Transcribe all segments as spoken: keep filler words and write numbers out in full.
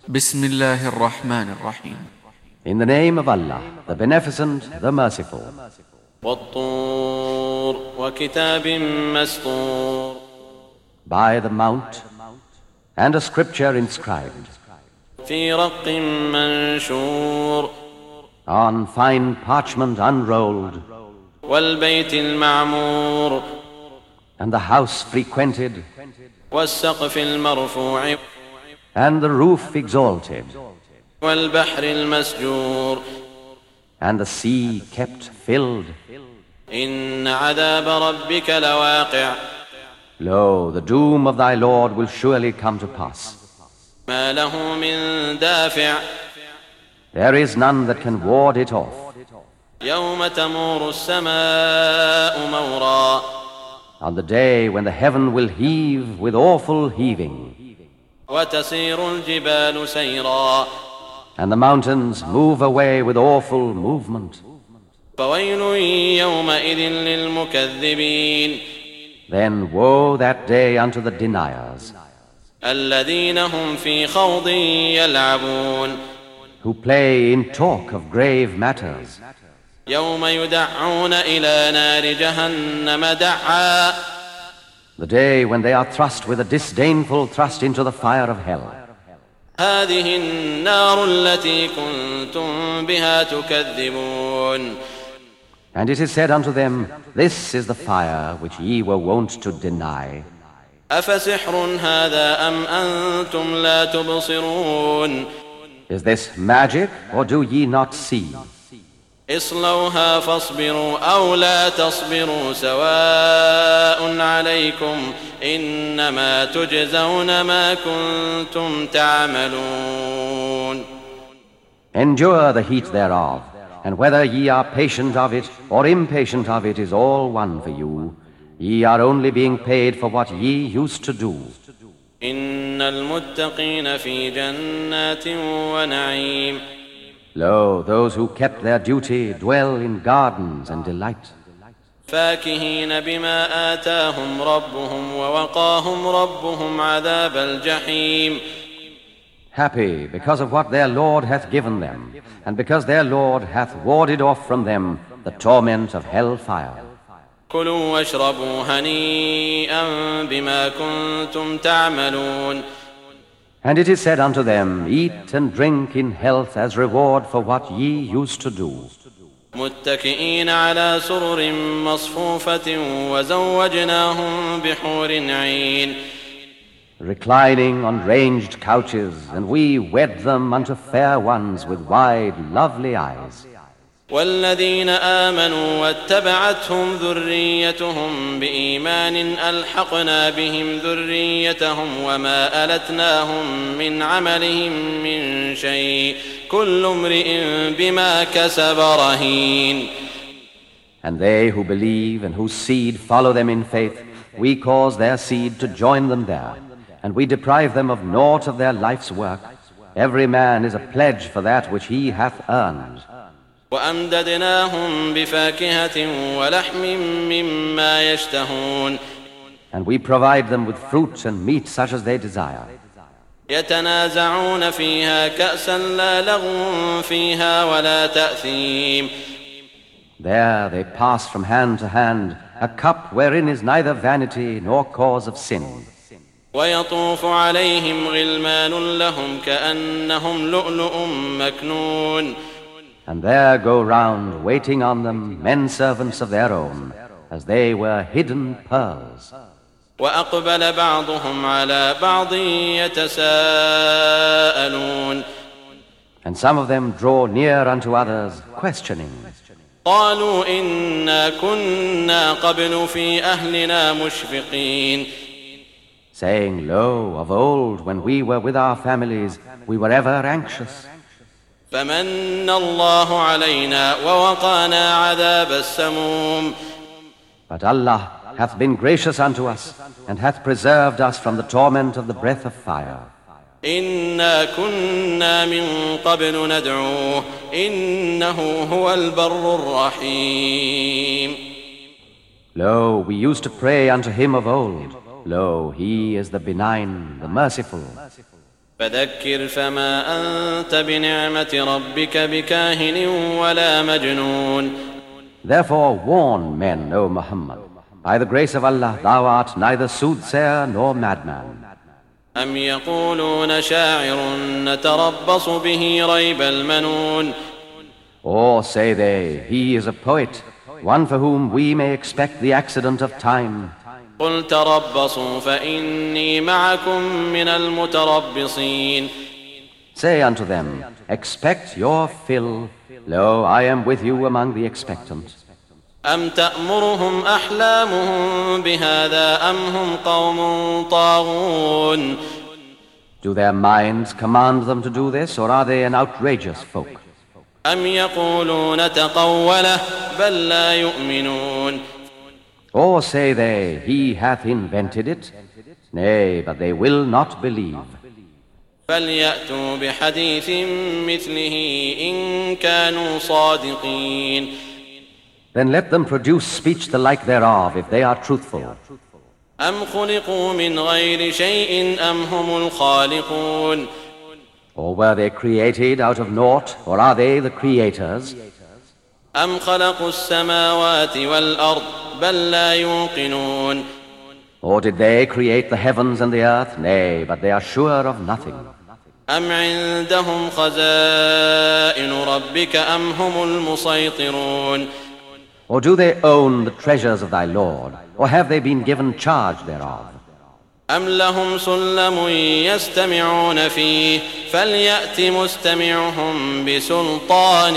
Bismillahir Rahmanir Rahim. In the name of Allah, the Beneficent, the Merciful. وَالطُّورِ وَكِتَابٍ مَّسْطُورٍ. By the Mount, and a scripture inscribed. فِي رَقٍّ مَّنشُورٍ. On fine parchment unrolled. وَالْبَيْتِ الْمَعْمُورِ. And the house frequented. وَالسَّقْفِ الْمَرْفُوعِ. And the roof exalted. وَالْبَحْرِ الْمَسْجُورِ. And the sea kept filled. إِنَّ عَذَابَ رَبِّكَ لَوَاقِعٌ. Lo, the doom of thy Lord will surely come to pass. مَا لَهُ مِن دَافِعٍ. There is none that can ward it off. يَوْمَ تَمُورُ السَّمَاءُ مَوْرًا. On the day when the heaven will heave with awful heaving. وَتَسِيرُ الْجِبَالُ سَيْرًا. And the mountains move away with awful movement. فَوَيْلٌ يَوْمَئِذٍ لِلْمُكَذِّبِينَ. Then woe that day unto the deniers, الَّذِينَ هُمْ فِي خَوْضٍ يَلْعَبُونَ. who play in talk of grave matters. يَوْمَ يُدَعُّونَ إِلَى نَارِ جَهَنَّمَ دَعًّا. The day when they are thrust with a disdainful thrust into the fire of hell. هذه النار التي كنتم بها تكذبون. And it is said unto them, This is the fire which ye were wont to deny. أفسحر هذا أم أنتم لا تبصرون. Is this magic, or do ye not see? اصلوها فاصبروا أو لا تصبروا سواء عليكم إنما تجزون ما كنتم تعملون. Endure the heat thereof, and whether ye are patient of it or impatient of it is all one for you. Ye are only being paid for what ye used to do. إن المتقين في جنات ونعيم. Lo, those who kept their duty dwell in gardens and delight. فاكهين بما آتاهم ربهم ووقاهم ربهم عذاب الجحيم. Happy because of what their Lord hath given them, and because their Lord hath warded off from them the torment of hell fire. كلوا واشربوا هنيئا بما كنتم تعملون. And it is said unto them, Eat and drink in health as reward for what ye used to do. متكئين على سرر مصفوفة وزوجناهم بحور عين. Reclining on ranged couches, and we wed them unto fair ones with wide, lovely eyes. والذين آمنوا واتبعتهم ذريتهم بإيمان ألحقنا بهم ذريتهم وما ألتناهم من عملهم من شيء كل امرئ بما كسب رهين. And they who believe and whose seed follow them in faith, we cause their seed to join them there, and we deprive them of naught of their life's work. Every man is a pledge for that which he hath earned. وأمددناهم بفاكهة ولحم مما يشتهون. And we provide them with fruit and meat such as they desire. يتنازعون فيها كأسا لا لغو فيها ولا تأثيم. There they pass from hand to hand a cup wherein is neither vanity nor cause of sin. ويطوف عليهم غلمان لهم كأنهم لؤلؤ مكنون. And there go round, waiting on them, men servants of their own, as they were hidden pearls. وأقبل بعضهم على بعض يتساءلون. And some of them draw near unto others, questioning. قالوا إنا كنا قبل في أهلنا مشفقين. Saying, Lo, of old, when we were with our families, we were ever anxious. فمن الله علينا ووقانا عذاب السموم. But Allah hath been gracious unto us, and hath preserved us from the torment of the breath of fire. إنا كنا من قبل ندعوه إنه هو البر الرحيم. Lo, we used to pray unto him of old. Lo, he is the benign, the merciful. فذكر فما أنت بنعمة ربك بكاهن ولا مجنون. Therefore warn men, O Muhammad, by the grace of Allah, thou art neither soothsayer nor madman. أم يقولون شاعر نتربص به ريب المنون. Or say they, he is a poet, one for whom we may expect the accident of time. قل تربصوا فإني معكم من المتربصين. Say unto them, expect your fill. Lo, I am with you among the expectant. أم تأمرهم أحلامهم بهذا أم هم قوم طاغون. Do their minds command them to do this, or are they an outrageous folk? أم يقولون تقوله بل لا يؤمنون. Or say they, he hath invented it? Nay, but they will not believe. فليأتوا بحديث مثله إن كانوا صادقين. Then let them produce speech the like thereof, if they are truthful. أم خلقوا من غير شيء أم هم الخالقون. Or were they created out of naught, or are they the creators? أم خلقوا السماوات والأرض بل لا يوقنون. Or did they create the heavens and the earth? Nay, but they are sure of nothing. أم عندهم خزائن ربك أم هم المسيطرون. Or do they own the treasures of thy Lord, or have they been given charge thereof? أم لهم سلم يستمعون فيه فليأت مستمعهم بسلطان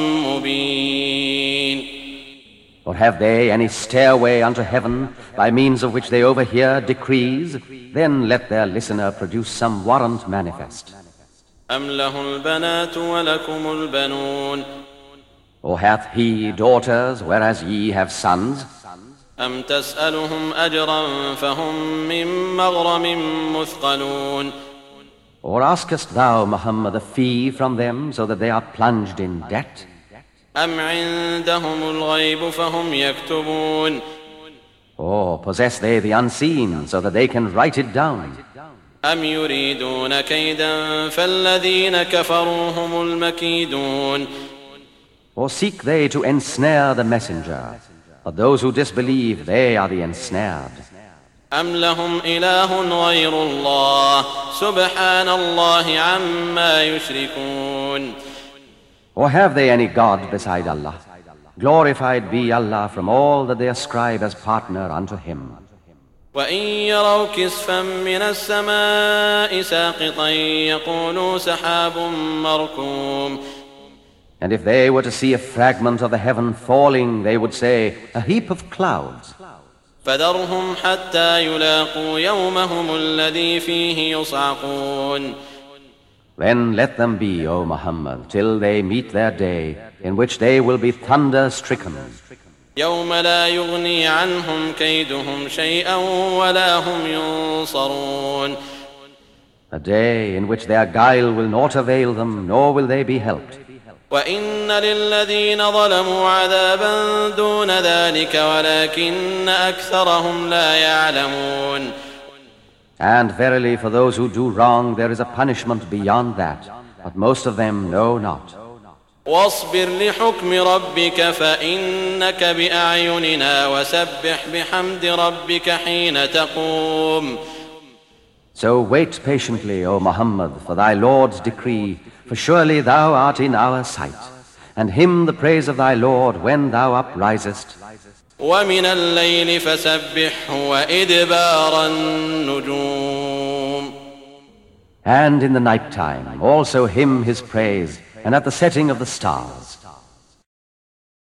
مبين. Or have they any stairway unto heaven, by means of which they overhear decrees? Then let their listener produce some warrant manifest. أم له البنات ولكم البنون. Or hath he daughters, whereas ye have sons? أم تسألهم أجرا فهم من مغرم مثقلون. Or askest thou, Muhammad, a fee from them, so that they are plunged in debt? أم عندهم الغيب فهم يكتبون. Or possess they the unseen, so that they can write it down? أم يريدون كيدا فالذين كفروا هم المكيدون. Or seek they to ensnare the messenger? But those who disbelieve, they are the ensnared. أم لهم إله غير الله سبحان الله عما يشركون. Or have they any God beside Allah? Glorified be Allah from all that they ascribe as partner unto Him. وإن يروا كسفا من السماء ساقطا يقولوا سحاب مركوم. And if they were to see a fragment of the heaven falling, they would say, a heap of clouds. فذرهم حتى يلاقوا يومهم الذي فيه يصعقون. Then let them be, O Muhammad, till they meet their day, in which they will be thunder-stricken. يوم لا يغني عنهم كيدهم شيئا ولا هم ينصرون. A day in which their guile will not avail them, nor will they be helped. وإن للذين ظلموا عذابا دون ذلك ولكن أكثرهم لا يعلمون. And verily for those who do wrong there is a punishment beyond that, but most of them know not. واصبر لحكم ربك فإنك بأعيننا وسبح بحمد ربك حين تقوم. So wait patiently, O Muhammad, for thy Lord's decree, for surely thou art in our sight, and hymn the praise of thy Lord when thou uprisest. ومن الليل فسبحه وإدبار النجوم. And in the night time also hymn his praise, and at the setting of the stars.